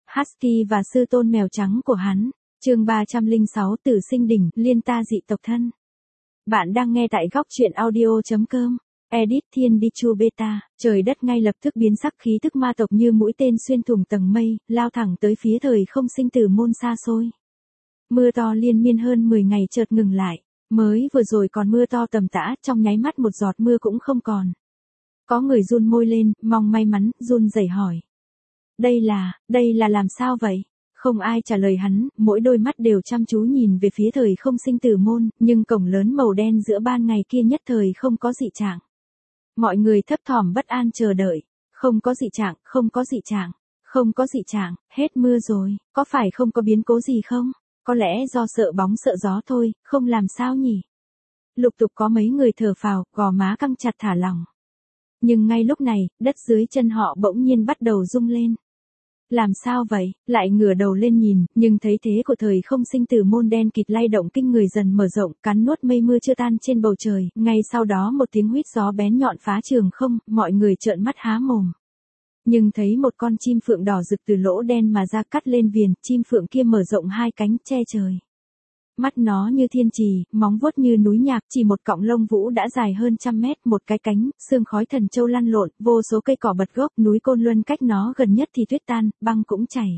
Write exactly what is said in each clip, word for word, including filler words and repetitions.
Husky và sư tôn mèo trắng của hắn. Chương ba trăm lẻ sáu Tử sinh đỉnh, liên ta dị tộc thân. Bạn đang nghe tại góc truyện audio chấm com. Edit Thiên Đi Chu Beta. Trời đất ngay lập tức biến sắc, khí tức ma tộc như mũi tên xuyên thủng tầng mây, lao thẳng tới phía thời không sinh tử môn xa xôi. Mưa to liên miên hơn mười ngày chợt ngừng lại. Mới vừa rồi còn mưa to tầm tã, trong nháy mắt một giọt mưa cũng không còn. Có người run môi lên, mong may mắn, run rẩy hỏi. Đây là, đây là làm sao vậy? Không ai trả lời hắn, mỗi đôi mắt đều chăm chú nhìn về phía thời không sinh tử môn, nhưng cổng lớn màu đen giữa ban ngày kia nhất thời không có dị trạng. Mọi người thấp thỏm bất an chờ đợi. Không có dị trạng, không có dị trạng, không có dị trạng, hết mưa rồi, có phải không có biến cố gì không? Có lẽ do sợ bóng sợ gió thôi, không làm sao nhỉ? Lục tục có mấy người thở phào, gò má căng chặt thả lỏng. Nhưng ngay lúc này, đất dưới chân họ bỗng nhiên bắt đầu rung lên. Làm sao vậy? Lại ngửa đầu lên nhìn, nhưng thấy thế của thời không sinh tử môn đen kịt lay động kinh người dần mở rộng, cắn nuốt mây mưa chưa tan trên bầu trời, ngay sau đó một tiếng huýt gió bén nhọn phá trường không, mọi người trợn mắt há mồm. Nhưng thấy một con chim phượng đỏ rực từ lỗ đen mà ra cắt lên viền, chim phượng kia mở rộng hai cánh che trời. Mắt nó như thiên trì, móng vuốt như núi nhạc, chỉ một cọng lông vũ đã dài hơn trăm mét, một cái cánh, sương khói thần châu lăn lộn, vô số cây cỏ bật gốc, núi Côn Luân cách nó gần nhất thì tuyết tan, băng cũng chảy.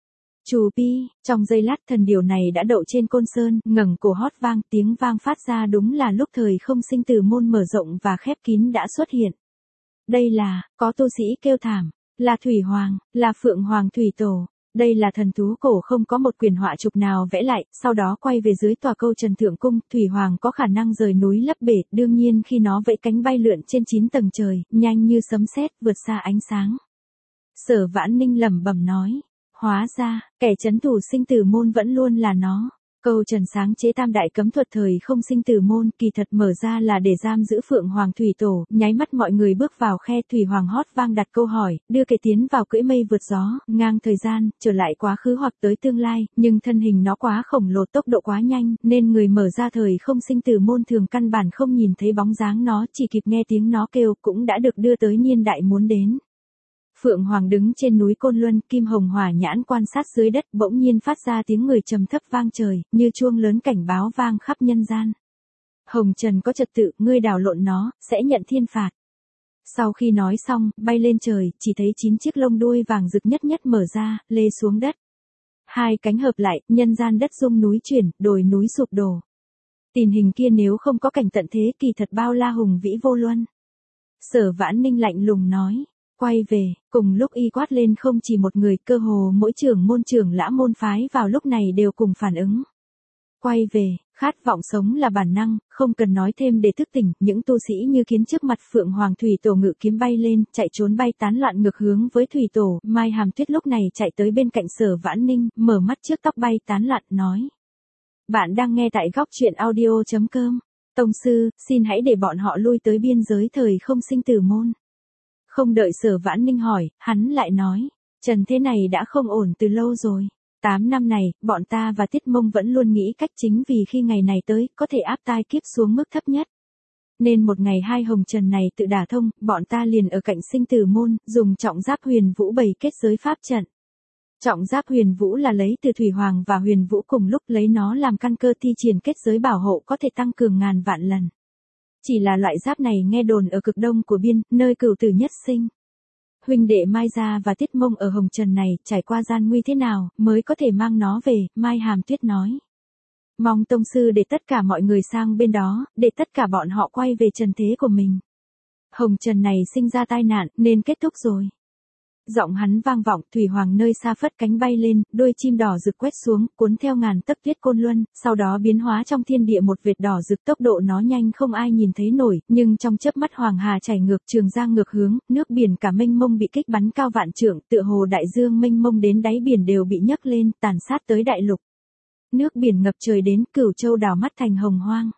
Chù pi, trong giây lát thần điểu này đã đậu trên côn sơn, ngẩng cổ hót vang, tiếng vang phát ra đúng là lúc thời không sinh tử môn mở rộng và khép kín đã xuất hiện. Đây là, có tu sĩ kêu thảm, là Thủy Hoàng, là Phượng Hoàng Thủy Tổ. Đây là thần thú cổ không có một quyền họa chụp nào vẽ lại, sau đó quay về dưới tòa câu Trần Thượng Cung, Thủy Hoàng có khả năng rời núi lấp bể, đương nhiên khi nó vẫy cánh bay lượn trên chín tầng trời, nhanh như sấm sét, vượt xa ánh sáng. Sở Vãn Ninh lẩm bẩm nói, hóa ra, kẻ trấn thủ sinh tử môn vẫn luôn là nó. Câu Trần sáng chế tam đại cấm thuật thời không sinh tử môn, kỳ thật mở ra là để giam giữ Phượng Hoàng Thủy Tổ, nháy mắt mọi người bước vào khe. Thủy Hoàng hót vang đặt câu hỏi, đưa kẻ tiến vào cưỡi mây vượt gió, ngang thời gian, trở lại quá khứ hoặc tới tương lai, nhưng thân hình nó quá khổng lồ, tốc độ quá nhanh, nên người mở ra thời không sinh tử môn thường căn bản không nhìn thấy bóng dáng nó, chỉ kịp nghe tiếng nó kêu, cũng đã được đưa tới niên đại muốn đến. Phượng Hoàng đứng trên núi Côn Luân, kim hồng hỏa nhãn quan sát dưới đất, bỗng nhiên phát ra tiếng người trầm thấp vang trời, như chuông lớn cảnh báo vang khắp nhân gian. Hồng Trần có trật tự, ngươi đảo lộn nó, sẽ nhận thiên phạt. Sau khi nói xong, bay lên trời, chỉ thấy chín chiếc lông đuôi vàng rực nhất nhất mở ra, lê xuống đất. Hai cánh hợp lại, nhân gian đất rung núi chuyển, đồi núi sụp đổ. Tình hình kia nếu không có cảnh tận thế kỳ thật bao la hùng vĩ vô luân. Sở Vãn Ninh lạnh lùng nói. Quay về, cùng lúc y quát lên không chỉ một người, cơ hồ mỗi trưởng môn trưởng lã môn phái vào lúc này đều cùng phản ứng. Quay về, khát vọng sống là bản năng, không cần nói thêm để thức tỉnh, những tu sĩ như kiến trước mặt Phượng Hoàng Thủy Tổ ngự kiếm bay lên, chạy trốn bay tán loạn ngược hướng với Thủy Tổ, Mai Hàm Tuyết lúc này chạy tới bên cạnh Sở Vãn Ninh, mở mắt trước tóc bay tán loạn, nói. Bạn đang nghe tại góc truyện audio chấm com. Tông sư, xin hãy để bọn họ lui tới biên giới thời không sinh tử môn. Không đợi Sở Vãn Ninh hỏi, hắn lại nói, trần thế này đã không ổn từ lâu rồi. Tám năm này, bọn ta và Tiết Mông vẫn luôn nghĩ cách chính vì khi ngày này tới, có thể áp tai kiếp xuống mức thấp nhất. Nên một ngày hai hồng trần này tự đả thông, bọn ta liền ở cạnh sinh tử môn, dùng trọng giáp huyền vũ bày kết giới pháp trận. Trọng giáp huyền vũ là lấy từ Thủy Hoàng và huyền vũ cùng lúc, lấy nó làm căn cơ thi triển kết giới bảo hộ có thể tăng cường ngàn vạn lần. Chỉ là loại giáp này nghe đồn ở cực đông của biên, nơi cửu tử nhất sinh. Huynh đệ Mai Gia và Tiết Mông ở Hồng Trần này, trải qua gian nguy thế nào, mới có thể mang nó về, Mai Hàm Tuyết nói. Mong tông sư để tất cả mọi người sang bên đó, để tất cả bọn họ quay về trần thế của mình. Hồng Trần này sinh ra tai nạn, nên kết thúc rồi. Giọng hắn vang vọng, Thủy Hoàng nơi xa phất cánh bay lên, đôi chim đỏ rực quét xuống, cuốn theo ngàn tấc tuyết Côn Luân, sau đó biến hóa trong thiên địa một vệt đỏ rực, tốc độ nó nhanh không ai nhìn thấy nổi, nhưng trong chớp mắt Hoàng Hà chảy ngược, Trường Giang ngược hướng, nước biển cả mênh mông bị kích bắn cao vạn trượng, tựa hồ đại dương mênh mông đến đáy biển đều bị nhấc lên, tàn sát tới đại lục. Nước biển ngập trời đến, Cửu Châu đảo mắt thành hồng hoang.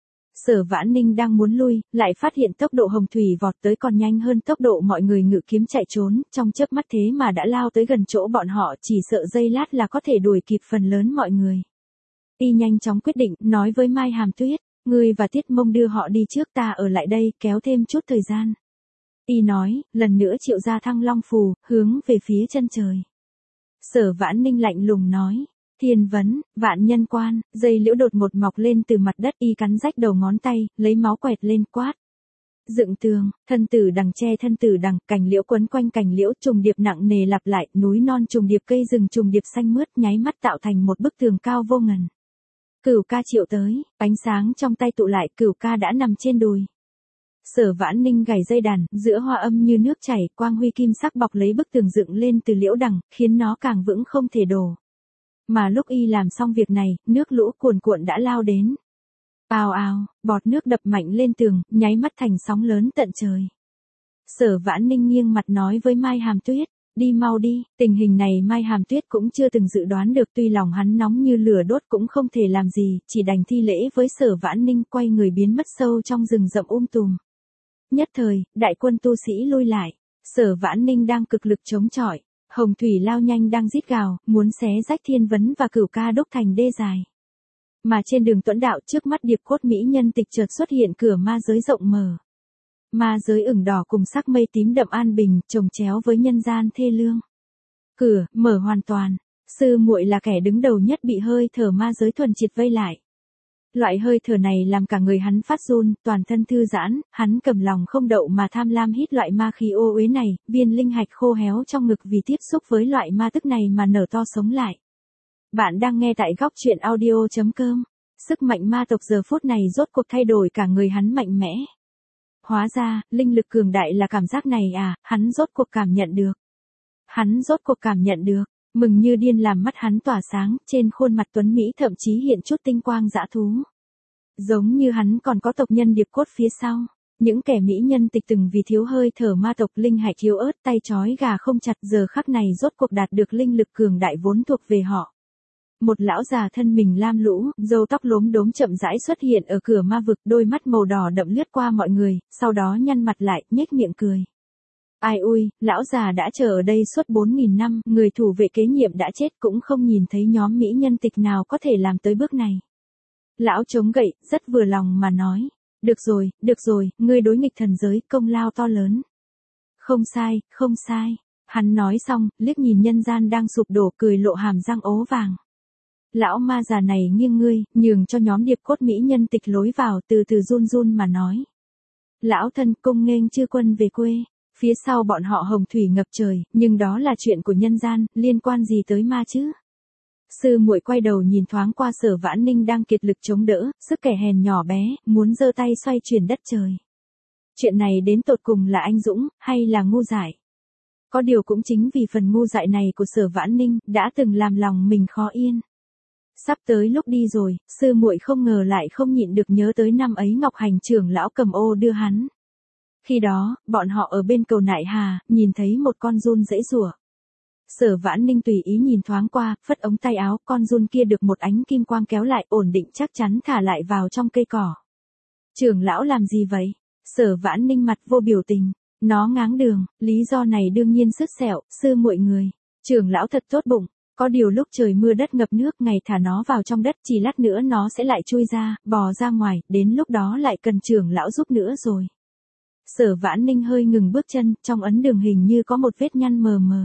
Sở Vãn Ninh đang muốn lui, lại phát hiện tốc độ hồng thủy vọt tới còn nhanh hơn tốc độ mọi người ngự kiếm chạy trốn, trong chớp mắt thế mà đã lao tới gần chỗ bọn họ, chỉ sợ giây lát là có thể đuổi kịp phần lớn mọi người. Y nhanh chóng quyết định, nói với Mai Hàm Tuyết, ngươi và Tiết Mông đưa họ đi trước, ta ở lại đây, kéo thêm chút thời gian. Y nói, lần nữa triệu ra Thăng Long phù, hướng về phía chân trời. Sở Vãn Ninh lạnh lùng nói. Thiên vấn, vạn nhân quan, dây liễu đột một mọc lên từ mặt đất, y cắn rách đầu ngón tay, lấy máu quẹt lên quát. Dựng tường, thân tử đằng che thân tử đằng, cành liễu quấn quanh cành liễu, trùng điệp nặng nề lặp lại, núi non trùng điệp, cây rừng trùng điệp xanh mướt, nháy mắt tạo thành một bức tường cao vô ngần. Cửu ca triệu tới, ánh sáng trong tay tụ lại, Cửu ca đã nằm trên đùi. Sở Vãn Ninh gảy dây đàn, giữa hoa âm như nước chảy, quang huy kim sắc bọc lấy bức tường dựng lên từ liễu đằng, khiến nó càng vững không thể đổ. Mà lúc y làm xong việc này, nước lũ cuồn cuộn đã lao đến. Ào ào, bọt nước đập mạnh lên tường, nháy mắt thành sóng lớn tận trời. Sở Vãn Ninh nghiêng mặt nói với Mai Hàm Tuyết, đi mau đi, tình hình này Mai Hàm Tuyết cũng chưa từng dự đoán được, tuy lòng hắn nóng như lửa đốt cũng không thể làm gì, chỉ đành thi lễ với Sở Vãn Ninh, quay người biến mất sâu trong rừng rậm um tùm. Nhất thời, đại quân tu sĩ lui lại, Sở Vãn Ninh đang cực lực chống chọi, hồng thủy lao nhanh đang rít gào, muốn xé rách Thiên vấn và Cửu ca đúc thành đê dài. Mà trên đường Tuẫn đạo, trước mắt điệp cốt mỹ nhân tịch chợt xuất hiện cửa ma giới rộng mở. Ma giới ửng đỏ cùng sắc mây tím đậm an bình, chồng chéo với nhân gian thê lương. Cửa mở hoàn toàn, sư muội là kẻ đứng đầu nhất bị hơi thở ma giới thuần triệt vây lại. Loại hơi thở này làm cả người hắn phát run, toàn thân thư giãn, hắn cầm lòng không đậu mà tham lam hít loại ma khí ô uế này, viên linh hạch khô héo trong ngực vì tiếp xúc với loại ma tức này mà nở to sống lại. Bạn đang nghe tại góc truyện audio chấm com. Sức mạnh ma tộc giờ phút này rốt cuộc thay đổi cả người hắn mạnh mẽ. Hóa ra, linh lực cường đại là cảm giác này à, hắn rốt cuộc cảm nhận được. Hắn rốt cuộc cảm nhận được, mừng như điên làm mắt hắn tỏa sáng, trên khuôn mặt tuấn Mỹ thậm chí hiện chút tinh quang dã thú. Giống như hắn còn có tộc nhân điệp cốt phía sau. Những kẻ mỹ nhân tịch từng vì thiếu hơi thở ma tộc linh hạch thiếu ớt, tay trói gà không chặt, giờ khắc này rốt cuộc đạt được linh lực cường đại vốn thuộc về họ. Một lão già thân mình lam lũ, râu tóc lốm đốm chậm rãi xuất hiện ở cửa ma vực, đôi mắt màu đỏ đậm lướt qua mọi người, sau đó nhăn mặt lại, nhếch miệng cười. Ai ui, lão già đã chờ ở đây suốt bốn nghìn năm, người thủ vệ kế nhiệm đã chết cũng không nhìn thấy nhóm mỹ nhân tịch nào có thể làm tới bước này. Lão chống gậy, rất vừa lòng mà nói. Được rồi, được rồi, ngươi đối nghịch thần giới, công lao to lớn. Không sai, không sai. Hắn nói xong, liếc nhìn nhân gian đang sụp đổ, cười lộ hàm răng ố vàng. Lão ma già này nghiêng ngươi, nhường cho nhóm điệp cốt mỹ nhân tịch lối vào, từ từ run run mà nói. Lão thân cung nghênh chư quân về quê. Phía sau bọn họ hồng thủy ngập trời, nhưng đó là chuyện của nhân gian, liên quan gì tới ma chứ? Sư muội quay đầu nhìn thoáng qua Sở Vãn Ninh đang kiệt lực chống đỡ, sức kẻ hèn nhỏ bé, muốn giơ tay xoay chuyển đất trời. Chuyện này đến tột cùng là anh dũng, hay là ngu dại? Có điều cũng chính vì phần ngu dại này của Sở Vãn Ninh, đã từng làm lòng mình khó yên. Sắp tới lúc đi rồi, sư muội không ngờ lại không nhịn được nhớ tới năm ấy Ngọc Hành trưởng lão cầm ô đưa hắn. Khi đó, bọn họ ở bên cầu Nại Hà, nhìn thấy một con giun dãy rủa. Sở Vãn Ninh tùy ý nhìn thoáng qua, phất ống tay áo, con giun kia được một ánh kim quang kéo lại, ổn định chắc chắn thả lại vào trong cây cỏ. Trưởng lão làm gì vậy? Sở Vãn Ninh mặt vô biểu tình, nó ngáng đường, lý do này đương nhiên sứt sẹo, sư muội người. Trưởng lão thật tốt bụng, có điều lúc trời mưa đất ngập nước, ngày thả nó vào trong đất, chỉ lát nữa nó sẽ lại chui ra, bò ra ngoài, đến lúc đó lại cần trưởng lão giúp nữa rồi. Sở Vãn Ninh hơi ngừng bước chân, trong ấn đường hình như có một vết nhăn mờ mờ.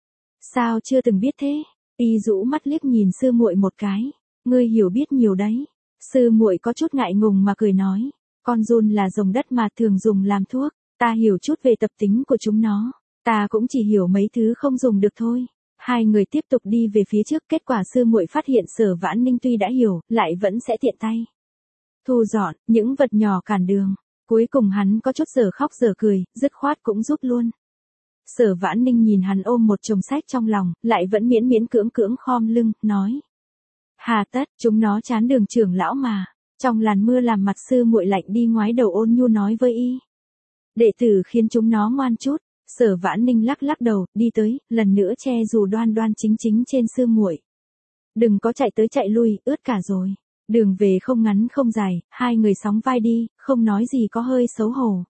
Sao chưa từng biết thế? Y rũ mắt liếc nhìn sư muội một cái. Ngươi hiểu biết nhiều đấy. Sư muội có chút ngại ngùng mà cười nói. Con giun là rồng đất mà thường dùng làm thuốc. Ta hiểu chút về tập tính của chúng nó. Ta cũng chỉ hiểu mấy thứ không dùng được thôi. Hai người tiếp tục đi về phía trước, kết quả sư muội phát hiện Sở Vãn Ninh tuy đã hiểu, lại vẫn sẽ tiện tay thu dọn những vật nhỏ cản đường. Cuối cùng hắn có chút giờ khóc giờ cười, dứt khoát cũng giúp luôn. Sở Vãn Ninh nhìn hắn ôm một chồng sách trong lòng, lại vẫn miễn miễn cưỡng cưỡng khom lưng, nói. Hà tất, chúng nó chán đường trưởng lão mà. Trong làn mưa làm mặt sư muội lạnh đi, ngoái đầu ôn nhu nói với y. Đệ tử khiến chúng nó ngoan chút. Sở Vãn Ninh lắc lắc đầu, đi tới, lần nữa che dù đoan đoan chính chính trên sư muội. Đừng có chạy tới chạy lui, ướt cả rồi. Đường về không ngắn không dài, hai người sóng vai đi, không nói gì có hơi xấu hổ.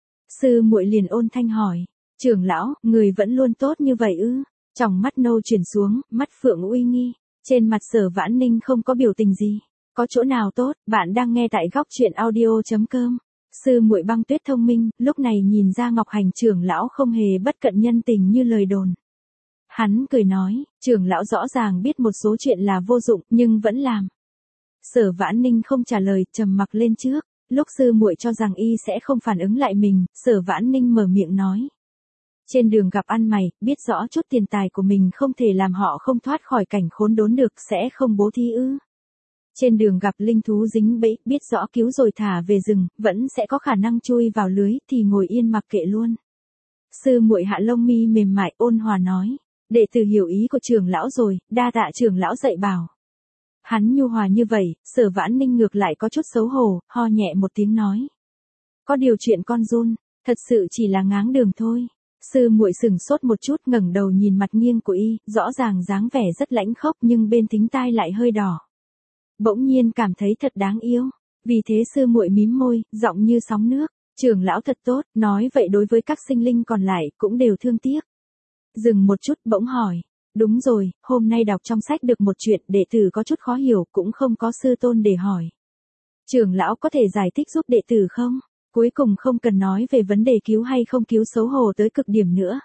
Sư muội liền ôn thanh hỏi, trưởng lão, người vẫn luôn tốt như vậy ư? Tròng mắt nâu chuyển xuống, mắt phượng uy nghi, trên mặt Sở Vãn Ninh không có biểu tình gì. Có chỗ nào tốt? Bạn đang nghe tại góc truyện audio chấm com. Sư muội Băng Tuyết thông minh, lúc này nhìn ra Ngọc Hành trưởng lão không hề bất cận nhân tình như lời đồn. Hắn cười nói, trưởng lão rõ ràng biết một số chuyện là vô dụng, nhưng vẫn làm. Sở Vãn Ninh không trả lời, trầm mặc lên trước. Lúc sư muội cho rằng y sẽ không phản ứng lại mình, Sở Vãn Ninh mở miệng nói. Trên đường gặp ăn mày, biết rõ chút tiền tài của mình không thể làm họ không thoát khỏi cảnh khốn đốn được, sẽ không bố thí ư. Trên đường gặp linh thú dính bẫy, biết rõ cứu rồi thả về rừng, vẫn sẽ có khả năng chui vào lưới, thì ngồi yên mặc kệ luôn. Sư muội hạ lông mi mềm mại ôn hòa nói, đệ tử hiểu ý của trưởng lão rồi, đa tạ trưởng lão dạy bảo. Hắn nhu hòa như vậy, Sở Vãn Ninh ngược lại có chút xấu hổ, ho nhẹ một tiếng nói. Có điều chuyện con run, thật sự chỉ là ngáng đường thôi. Sư muội sừng sốt một chút ngẩng đầu nhìn mặt nghiêng của y, rõ ràng dáng vẻ rất lãnh khốc nhưng bên thính tai lại hơi đỏ. Bỗng nhiên cảm thấy thật đáng yêu, vì thế sư muội mím môi, giọng như sóng nước, trưởng lão thật tốt, nói vậy đối với các sinh linh còn lại cũng đều thương tiếc. Dừng một chút bỗng hỏi, đúng rồi, hôm nay đọc trong sách được một chuyện đệ tử có chút khó hiểu cũng không có sư tôn để hỏi. Trưởng lão có thể giải thích giúp đệ tử không? Cuối cùng không cần nói về vấn đề cứu hay không cứu xấu hổ tới cực điểm nữa.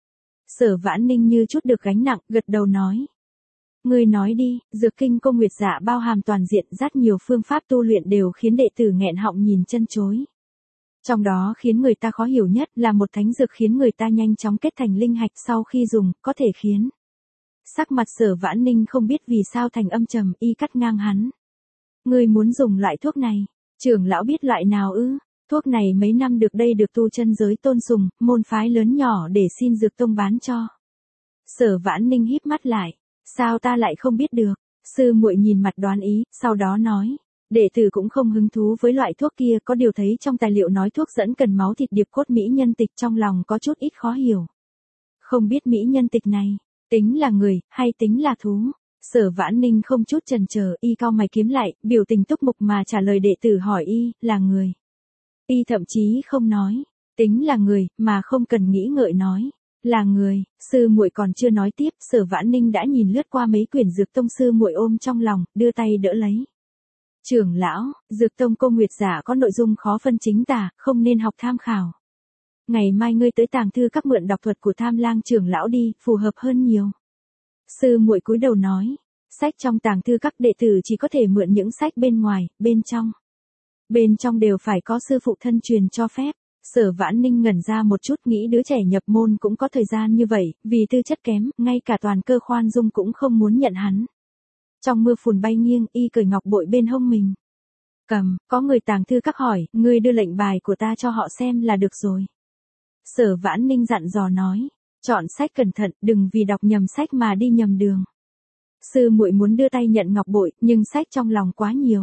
Sở Vãn Ninh như chút được gánh nặng, gật đầu nói. Ngươi nói đi, dược kinh cô Nguyệt Dạ bao hàm toàn diện rất nhiều phương pháp tu luyện đều khiến đệ tử nghẹn họng nhìn chân chối. Trong đó khiến người ta khó hiểu nhất là một thánh dược khiến người ta nhanh chóng kết thành linh hạch sau khi dùng, có thể khiến. Sắc mặt Sở Vãn Ninh không biết vì sao thành âm trầm, y cắt ngang hắn. Ngươi muốn dùng loại thuốc này, trưởng lão biết loại nào ư? Thuốc này mấy năm được đây được tu chân giới tôn sùng, môn phái lớn nhỏ để xin dược tông bán cho. Sở Vãn Ninh híp mắt lại, sao ta lại không biết được? Sư muội nhìn mặt đoán ý, sau đó nói, đệ tử cũng không hứng thú với loại thuốc kia, có điều thấy trong tài liệu nói thuốc dẫn cần máu thịt điệp cốt mỹ nhân tịch trong lòng có chút ít khó hiểu. Không biết mỹ nhân tịch này, tính là người, hay tính là thú? Sở Vãn Ninh không chút chần chờ, y cau mày kiếm lại, biểu tình túc mục mà trả lời đệ tử hỏi y, là người. Y thậm chí không nói, tính là người, mà không cần nghĩ ngợi nói, là người. Sư muội còn chưa nói tiếp, Sở Vãn Ninh đã nhìn lướt qua mấy quyển dược tông sư muội ôm trong lòng, đưa tay đỡ lấy. Trưởng lão, dược tông cô Nguyệt Giả có nội dung khó phân chính tả, không nên học tham khảo. Ngày mai ngươi tới tàng thư các mượn đọc thuật của Tham Lang trưởng lão đi, phù hợp hơn nhiều. Sư muội cúi đầu nói, sách trong tàng thư các đệ tử chỉ có thể mượn những sách bên ngoài, bên trong. Bên trong đều phải có sư phụ thân truyền cho phép. Sở Vãn Ninh ngẩn ra một chút nghĩ đứa trẻ nhập môn cũng có thời gian như vậy, vì tư chất kém, ngay cả toàn cơ khoan dung cũng không muốn nhận hắn. Trong mưa phùn bay nghiêng, y cởi ngọc bội bên hông mình. Cầm, có người tàng thư các hỏi, ngươi đưa lệnh bài của ta cho họ xem là được rồi. Sở Vãn Ninh dặn dò nói, chọn sách cẩn thận, đừng vì đọc nhầm sách mà đi nhầm đường. Sư muội muốn đưa tay nhận ngọc bội, nhưng sách trong lòng quá nhiều.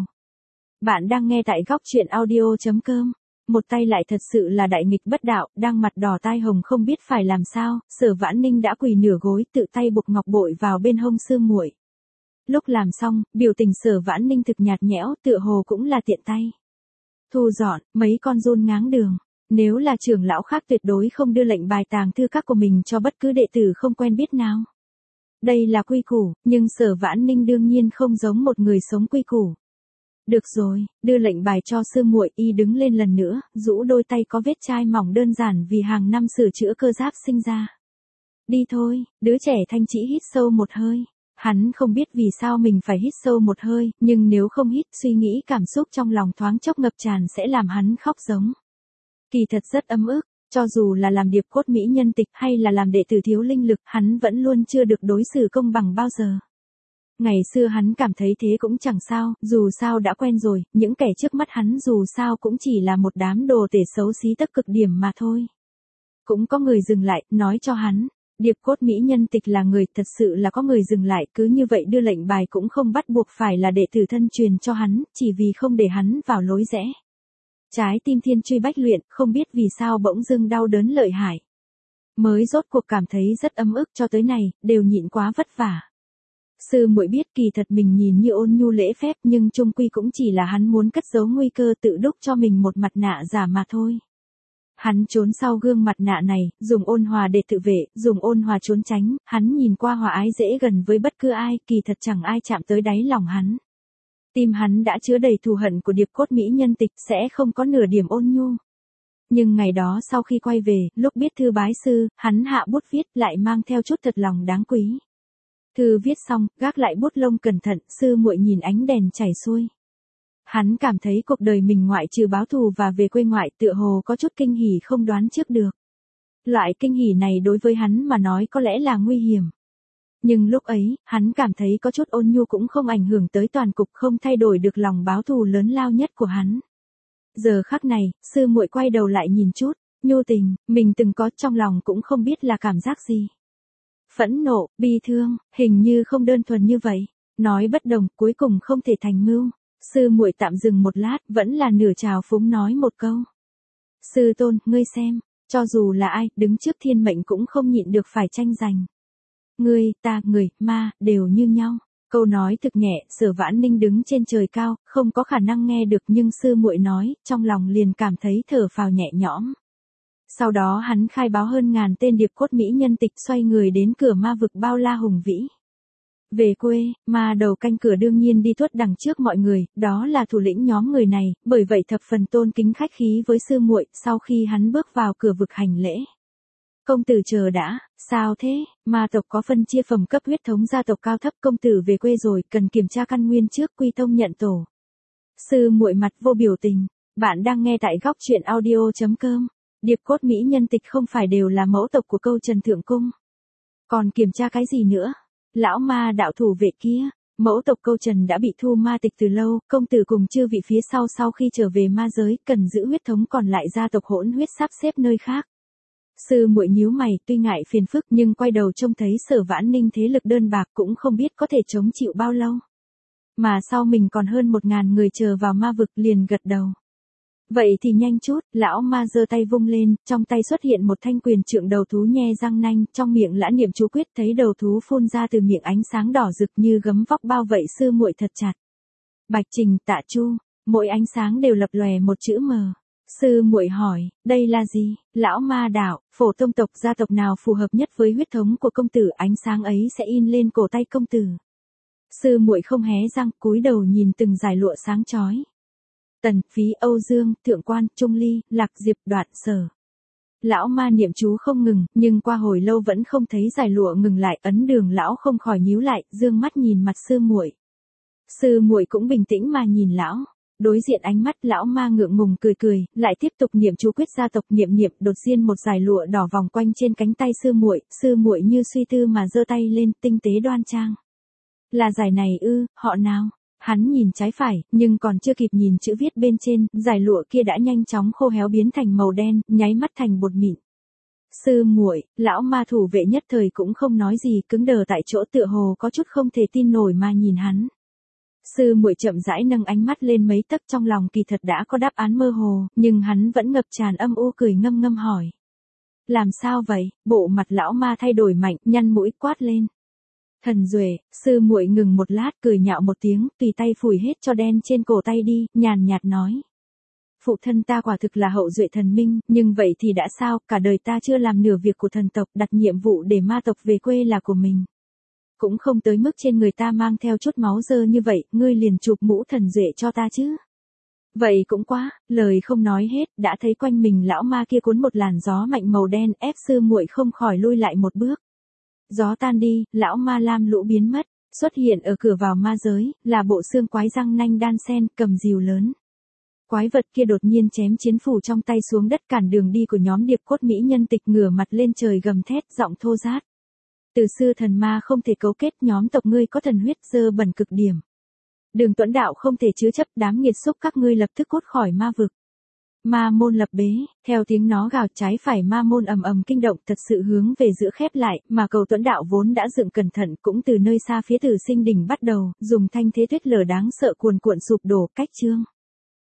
Bạn đang nghe tại góc truyện audio chấm com. Một tay lại thật sự là đại nghịch bất đạo, đang mặt đỏ tai hồng không biết phải làm sao, Sở Vãn Ninh đã quỳ nửa gối, tự tay buộc ngọc bội vào bên hông sư muội. Lúc làm xong, biểu tình Sở Vãn Ninh thực nhạt nhẽo, tựa hồ cũng là tiện tay. Thu dọn, mấy con run ngáng đường. Nếu là trưởng lão khác tuyệt đối không đưa lệnh bài tàng thư các của mình cho bất cứ đệ tử không quen biết nào. Đây là quy củ, nhưng Sở Vãn Ninh đương nhiên không giống một người sống quy củ. Được rồi, đưa lệnh bài cho sư muội, y đứng lên lần nữa, rũ đôi tay có vết chai mỏng đơn giản vì hàng năm sửa chữa cơ giáp sinh ra. Đi thôi, đứa trẻ thanh chỉ hít sâu một hơi. Hắn không biết vì sao mình phải hít sâu một hơi, nhưng nếu không hít, suy nghĩ cảm xúc trong lòng thoáng chốc ngập tràn sẽ làm hắn khóc giống. Kỳ thật rất ấm ức, cho dù là làm điệp cốt mỹ nhân tịch hay là làm đệ tử thiếu linh lực, hắn vẫn luôn chưa được đối xử công bằng bao giờ. Ngày xưa hắn cảm thấy thế cũng chẳng sao, dù sao đã quen rồi, những kẻ trước mắt hắn dù sao cũng chỉ là một đám đồ tể xấu xí tất cực điểm mà thôi. Cũng có người dừng lại, nói cho hắn, điệp cốt mỹ nhân tịch là người, thật sự là có người dừng lại, cứ như vậy đưa lệnh bài cũng không bắt buộc phải là đệ tử thân truyền cho hắn, chỉ vì không để hắn vào lối rẽ. Trái tim thiên truy bách luyện, không biết vì sao bỗng dưng đau đớn lợi hại. Mới rốt cuộc cảm thấy rất ấm ức cho tới này, đều nhịn quá vất vả. Sư muội biết kỳ thật mình nhìn như ôn nhu lễ phép nhưng chung quy cũng chỉ là hắn muốn cất giấu nguy cơ tự đúc cho mình một mặt nạ giả mà thôi. Hắn trốn sau gương mặt nạ này, dùng ôn hòa để tự vệ, dùng ôn hòa trốn tránh, hắn nhìn qua hòa ái dễ gần với bất cứ ai, kỳ thật chẳng ai chạm tới đáy lòng hắn. Tim hắn đã chứa đầy thù hận của điệp cốt mỹ nhân tịch sẽ không có nửa điểm ôn nhu. Nhưng ngày đó sau khi quay về, lúc biết thư bái sư, hắn hạ bút viết lại mang theo chút thật lòng đáng quý. Thư viết xong, gác lại bút lông cẩn thận, sư muội nhìn ánh đèn chảy xuôi. Hắn cảm thấy cuộc đời mình ngoại trừ báo thù và về quê ngoại tựa hồ có chút kinh hỉ không đoán trước được. Loại kinh hỉ này đối với hắn mà nói có lẽ là nguy hiểm. Nhưng lúc ấy, hắn cảm thấy có chút ôn nhu cũng không ảnh hưởng tới toàn cục, không thay đổi được lòng báo thù lớn lao nhất của hắn. Giờ khắc này, sư muội quay đầu lại nhìn chút, nhu tình, mình từng có trong lòng cũng không biết là cảm giác gì. Phẫn nộ, bi thương, hình như không đơn thuần như vậy. Nói bất đồng, cuối cùng không thể thành mưu. Sư muội tạm dừng một lát, vẫn là nửa trào phúng nói một câu. Sư tôn, ngươi xem, cho dù là ai, đứng trước thiên mệnh cũng không nhịn được phải tranh giành. Ngươi, ta, người, ma, đều như nhau. Câu nói thực nhẹ, Sở Vãn Ninh đứng trên trời cao, không có khả năng nghe được nhưng sư muội nói, trong lòng liền cảm thấy thở phào nhẹ nhõm. Sau đó hắn khai báo hơn ngàn tên điệp cốt mỹ nhân tịch xoay người đến cửa ma vực bao la hùng vĩ. Về quê, ma đầu canh cửa đương nhiên đi tuốt đằng trước mọi người, đó là thủ lĩnh nhóm người này, bởi vậy thập phần tôn kính khách khí với sư muội. Sau khi hắn bước vào cửa vực hành lễ. Công tử chờ đã, sao thế, ma tộc có phân chia phẩm cấp huyết thống gia tộc cao thấp, công tử về quê rồi, cần kiểm tra căn nguyên trước, quy tông nhận tổ. Sư muội mặt vô biểu tình, bạn đang nghe tại góc truyện audio chấm com. Điệp cốt mỹ nhân tịch không phải đều là mẫu tộc của câu Trần Thượng Cung. Còn kiểm tra cái gì nữa? Lão ma đạo thủ vệ kia, mẫu tộc câu Trần đã bị thu ma tịch từ lâu, công tử cùng chư vị phía sau sau khi trở về ma giới, cần giữ huyết thống còn lại gia tộc hỗn huyết sắp xếp nơi khác. Sư muội nhíu mày, tuy ngại phiền phức nhưng quay đầu trông thấy Sở Vãn Ninh thế lực đơn bạc cũng không biết có thể chống chịu bao lâu. Mà sau mình còn hơn một ngàn người chờ vào ma vực, liền gật đầu. Vậy thì nhanh chút, lão ma giơ tay vung lên, trong tay xuất hiện một thanh quyền trượng đầu thú nhe răng nanh, trong miệng lã niệm chú quyết, thấy đầu thú phun ra từ miệng ánh sáng đỏ rực như gấm vóc bao vây sư muội thật chặt. Bạch Trình, Tạ Chu, mỗi ánh sáng đều lập lòe một chữ mờ. Sư muội hỏi, đây là gì? Lão ma đạo, phổ tông tộc gia tộc nào phù hợp nhất với huyết thống của công tử, ánh sáng ấy sẽ in lên cổ tay công tử. Sư muội không hé răng, cúi đầu nhìn từng dải lụa sáng chói. Tần, Phí, Âu Dương, Thượng Quan, Trung Ly, Lạc Diệp, Đoạn, Sở. Lão ma niệm chú không ngừng, nhưng qua hồi lâu vẫn không thấy dải lụa ngừng lại, ấn đường lão không khỏi nhíu lại, dương mắt nhìn mặt sư muội. Sư muội cũng bình tĩnh mà nhìn lão. Đối diện ánh mắt, lão ma ngượng ngùng cười cười, lại tiếp tục niệm chú quyết gia tộc, niệm niệm, đột nhiên một dải lụa đỏ vòng quanh trên cánh tay sư muội, sư muội như suy tư mà giơ tay lên, tinh tế đoan trang. Là dải này ư, họ nào? Hắn nhìn trái phải, nhưng còn chưa kịp nhìn chữ viết bên trên, dải lụa kia đã nhanh chóng khô héo biến thành màu đen, nháy mắt thành bột mịn. Sư muội, lão ma thủ vệ nhất thời cũng không nói gì, cứng đờ tại chỗ tựa hồ có chút không thể tin nổi mà nhìn hắn. Sư muội chậm rãi nâng ánh mắt lên mấy tấc, trong lòng kỳ thật đã có đáp án mơ hồ, nhưng hắn vẫn ngập tràn âm u cười ngâm ngâm hỏi. Làm sao vậy? Bộ mặt lão ma thay đổi mạnh, nhăn mũi quát lên. Thần Duệ, sư muội ngừng một lát cười nhạo một tiếng, tùy tay phủi hết cho đen trên cổ tay đi, nhàn nhạt nói. Phụ thân ta quả thực là hậu duệ thần minh, nhưng vậy thì đã sao, cả đời ta chưa làm nửa việc của thần tộc, đặt nhiệm vụ để ma tộc về quê là của mình. Cũng không tới mức trên người ta mang theo chút máu dơ như vậy, ngươi liền chụp mũ thần duệ cho ta chứ. Vậy cũng quá, lời không nói hết, đã thấy quanh mình lão ma kia cuốn một làn gió mạnh màu đen, ép sư muội không khỏi lui lại một bước. Gió tan đi, lão ma lam lũ biến mất, xuất hiện ở cửa vào ma giới, là bộ xương quái răng nanh đan sen, cầm rìu lớn. Quái vật kia đột nhiên chém chiến phủ trong tay xuống đất, cản đường đi của nhóm điệp cốt mỹ nhân tịch, ngửa mặt lên trời gầm thét, giọng thô rát. Từ xưa thần ma không thể cấu kết, nhóm tộc ngươi có thần huyết dơ bẩn cực điểm. Đường Tuẫn đạo không thể chứa chấp, đám nghiệt xúc các ngươi lập tức cút khỏi ma vực. Ma môn lập bế, theo tiếng nó gào, trái phải ma môn ầm ầm kinh động, thật sự hướng về giữa khép lại, mà cầu Tuẫn đạo vốn đã dựng cẩn thận cũng từ nơi xa phía Tử Sinh đỉnh bắt đầu, dùng thanh thế tuyết lở đáng sợ cuồn cuộn sụp đổ, cách chương.